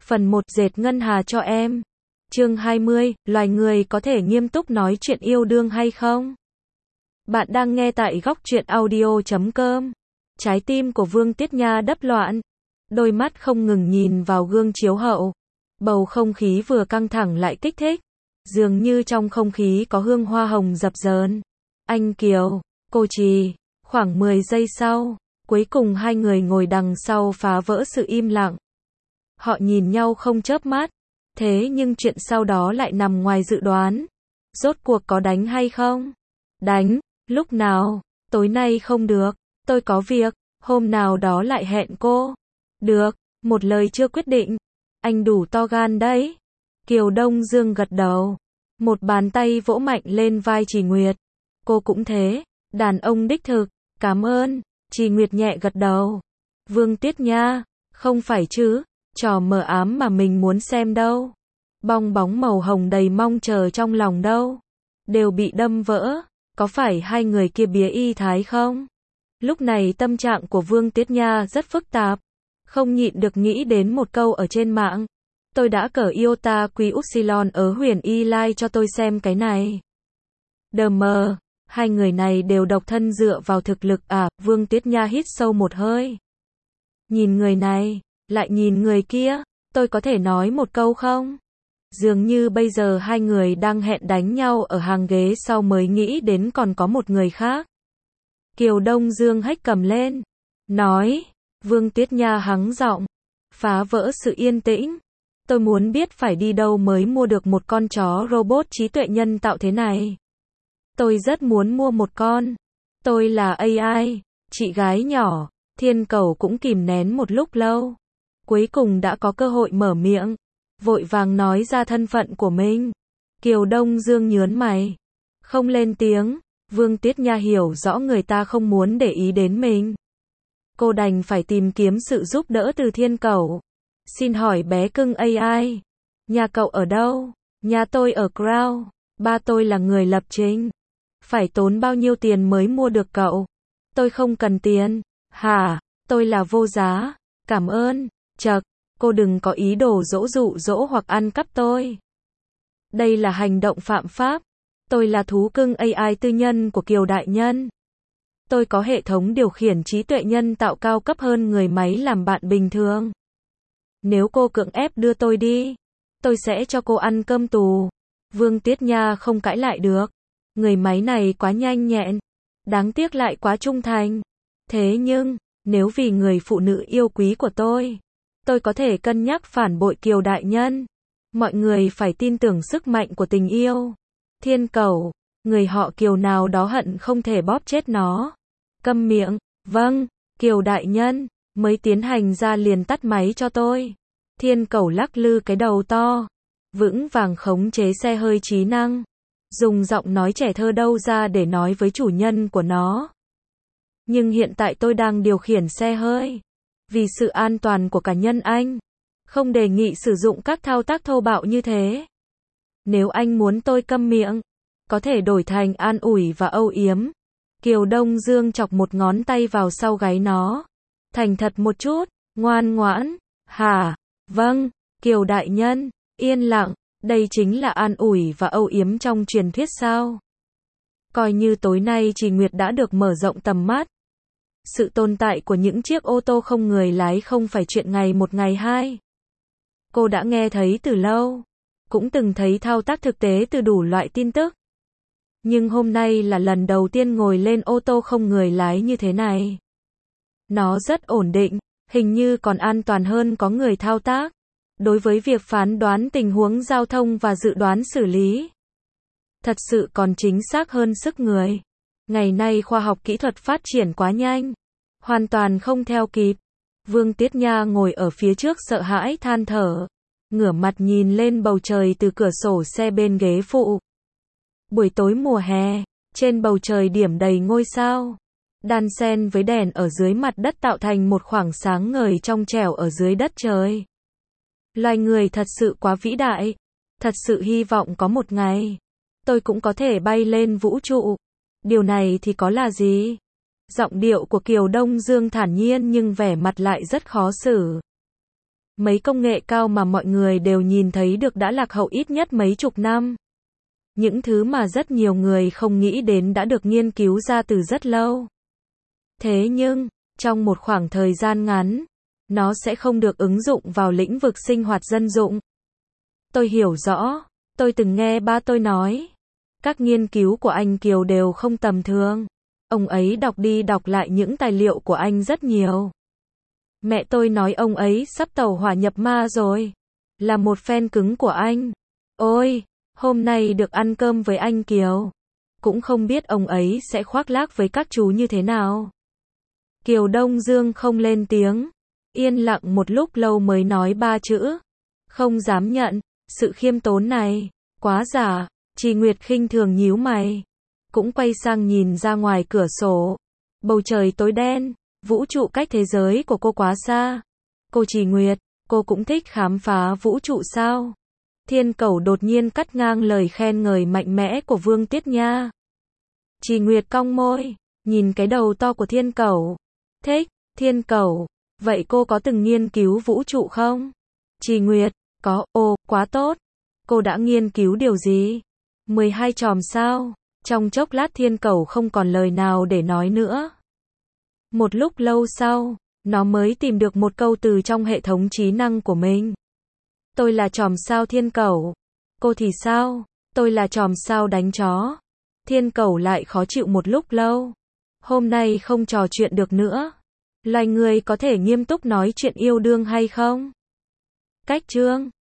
Phần 1 dệt ngân hà cho em. Chương 20, loài người có thể nghiêm túc nói chuyện yêu đương hay không? Bạn đang nghe tại góc truyện audio.com. Trái tim của Vương Tiết Nha đập loạn. Đôi mắt không ngừng nhìn vào gương chiếu hậu. Bầu không khí vừa căng thẳng lại kích thích. Dường như trong không khí có hương hoa hồng dập dờn. Anh Kiều, cô Trì. Khoảng 10 giây sau, cuối cùng hai người ngồi đằng sau phá vỡ sự im lặng. Họ nhìn nhau không chớp mắt. Thế nhưng chuyện sau đó lại nằm ngoài dự đoán. Rốt cuộc có đánh hay không? Đánh, lúc nào? Tối nay không được, tôi có việc, hôm nào đó lại hẹn cô. Được, một lời chưa quyết định. Anh đủ to gan đấy. Kiều Đông Dương gật đầu. Một bàn tay vỗ mạnh lên vai Trì Nguyệt. Cô cũng thế, đàn ông đích thực, cảm ơn. Trì Nguyệt nhẹ gật đầu. Vương Tiết Nha, không phải chứ, trò mờ ám mà mình muốn xem đâu. Bong bóng màu hồng đầy mong chờ trong lòng đâu. Đều bị đâm vỡ, có phải hai người kia bía y thái không? Lúc này tâm trạng của Vương Tiết Nha rất phức tạp. Không nhịn được nghĩ đến một câu ở trên mạng. Tôi đã cởi Iota Quy Upsilon ở Huyền Y Lai cho tôi xem cái này. Đờ mờ, hai người này đều độc thân dựa vào thực lực à? Vương Tiết Nha hít sâu một hơi. Nhìn người này, lại nhìn người kia, tôi có thể nói một câu không? Dường như bây giờ hai người đang hẹn đánh nhau ở hàng ghế sau mới nghĩ đến còn có một người khác. Kiều Đông Dương hếch cầm lên, nói. Vương Tiết Nha hắng giọng, phá vỡ sự yên tĩnh. Tôi muốn biết phải đi đâu mới mua được một con chó robot trí tuệ nhân tạo thế này. Tôi rất muốn mua một con. Tôi là AI, chị gái nhỏ. Thiên Cầu cũng kìm nén một lúc lâu. Cuối cùng đã có cơ hội mở miệng. Vội vàng nói ra thân phận của mình. Kiều Đông Dương nhớn mày. Không lên tiếng. Vương Tiết Nha hiểu rõ người ta không muốn để ý đến mình. Cô đành phải tìm kiếm sự giúp đỡ từ Thiên Cầu. Xin hỏi bé cưng AI. Nhà cậu ở đâu? Nhà tôi ở Crown. Ba tôi là người lập trình. Phải tốn bao nhiêu tiền mới mua được cậu? Tôi không cần tiền. Hả? Tôi là vô giá. Cảm ơn. Chậc, cô đừng có ý đồ dụ dỗ hoặc ăn cắp tôi. Đây là hành động phạm pháp. Tôi là thú cưng AI tư nhân của Kiều Đại Nhân. Tôi có hệ thống điều khiển trí tuệ nhân tạo cao cấp hơn người máy làm bạn bình thường. Nếu cô cưỡng ép đưa tôi đi, tôi sẽ cho cô ăn cơm tù. Vương Tiết Nha không cãi lại được. Người máy này quá nhanh nhẹn. Đáng tiếc lại quá trung thành. Thế nhưng, nếu vì người phụ nữ yêu quý của tôi có thể cân nhắc phản bội Kiều Đại Nhân. Mọi người phải tin tưởng sức mạnh của tình yêu. Thiên Cầu, người họ Kiều nào đó hận không thể bóp chết nó. Câm miệng. Vâng, Kiều Đại Nhân, mới tiến hành ra liền tắt máy cho tôi. Thiên Cầu lắc lư cái đầu to. Vững vàng khống chế xe hơi trí năng. Dùng giọng nói trẻ thơ đâu ra để nói với chủ nhân của nó. Nhưng hiện tại tôi đang điều khiển xe hơi. Vì sự an toàn của cả nhân anh, không đề nghị sử dụng các thao tác thô bạo như thế. Nếu anh muốn tôi câm miệng, có thể đổi thành an ủi và âu yếm. Kiều Đông Dương chọc một ngón tay vào sau gáy nó. Thành thật một chút, ngoan ngoãn. Hả? Vâng, Kiều Đại Nhân, yên lặng. Đây chính là an ủi và âu yếm trong truyền thuyết sao? Coi như tối nay Trì Nguyệt đã được mở rộng tầm mắt. Sự tồn tại của những chiếc ô tô không người lái không phải chuyện ngày một ngày hai. Cô đã nghe thấy từ lâu. Cũng từng thấy thao tác thực tế từ đủ loại tin tức. Nhưng hôm nay là lần đầu tiên ngồi lên ô tô không người lái như thế này. Nó rất ổn định, hình như còn an toàn hơn có người thao tác. Đối với việc phán đoán tình huống giao thông và dự đoán xử lý. Thật sự còn chính xác hơn sức người. Ngày nay khoa học kỹ thuật phát triển quá nhanh. Hoàn toàn không theo kịp. Vương Tiết Nha ngồi ở phía trước sợ hãi than thở. Ngửa mặt nhìn lên bầu trời từ cửa sổ xe bên ghế phụ. Buổi tối mùa hè, trên bầu trời điểm đầy ngôi sao. Đan xen với đèn ở dưới mặt đất tạo thành một khoảng sáng ngời trong trẻo ở dưới đất trời. Loài người thật sự quá vĩ đại. Thật sự hy vọng có một ngày tôi cũng có thể bay lên vũ trụ. Điều này thì có là gì? Giọng điệu của Kiều Đông Dương thản nhiên nhưng vẻ mặt lại rất khó xử. Mấy công nghệ cao mà mọi người đều nhìn thấy được đã lạc hậu ít nhất mấy chục năm. Những thứ mà rất nhiều người không nghĩ đến đã được nghiên cứu ra từ rất lâu. Thế nhưng, trong một khoảng thời gian ngắn, nó sẽ không được ứng dụng vào lĩnh vực sinh hoạt dân dụng. Tôi hiểu rõ, tôi từng nghe ba tôi nói. Các nghiên cứu của anh Kiều đều không tầm thường. Ông ấy đọc đi đọc lại những tài liệu của anh rất nhiều. Mẹ tôi nói ông ấy sắp tẩu hỏa nhập ma rồi. Là một fan cứng của anh. Ôi, hôm nay được ăn cơm với anh Kiều. Cũng không biết ông ấy sẽ khoác lác với các chú như thế nào. Kiều Đông Dương không lên tiếng. Yên lặng một lúc lâu mới nói ba chữ. Không dám nhận, sự khiêm tốn này, quá giả. Trì Nguyệt khinh thường nhíu mày. Cũng quay sang nhìn ra ngoài cửa sổ. Bầu trời tối đen, vũ trụ cách thế giới của cô quá xa. Cô Trì Nguyệt, cô cũng thích khám phá vũ trụ sao? Thiên Cẩu đột nhiên cắt ngang lời khen ngợi mạnh mẽ của Vương Tiết Nha. Trì Nguyệt cong môi, nhìn cái đầu to của Thiên Cẩu. Thích, Thiên Cẩu, vậy cô có từng nghiên cứu vũ trụ không? Trì Nguyệt, có, ồ, quá tốt. Cô đã nghiên cứu điều gì? 12 chòm sao? Trong chốc lát Thiên Cẩu không còn lời nào để nói nữa. Một lúc lâu sau, nó mới tìm được một câu từ trong hệ thống trí năng của mình. Tôi là chòm sao Thiên Cẩu. Cô thì sao? Tôi là chòm sao đánh chó. Thiên Cẩu lại khó chịu một lúc lâu. Hôm nay không trò chuyện được nữa. Loài người có thể nghiêm túc nói chuyện yêu đương hay không? Cách chương